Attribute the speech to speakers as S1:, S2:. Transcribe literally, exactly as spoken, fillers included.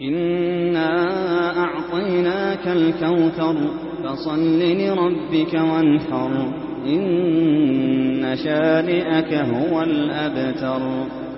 S1: إنا أعطيناك الكوثر فصل لربك وانحر إن شانئك هو الأبتر.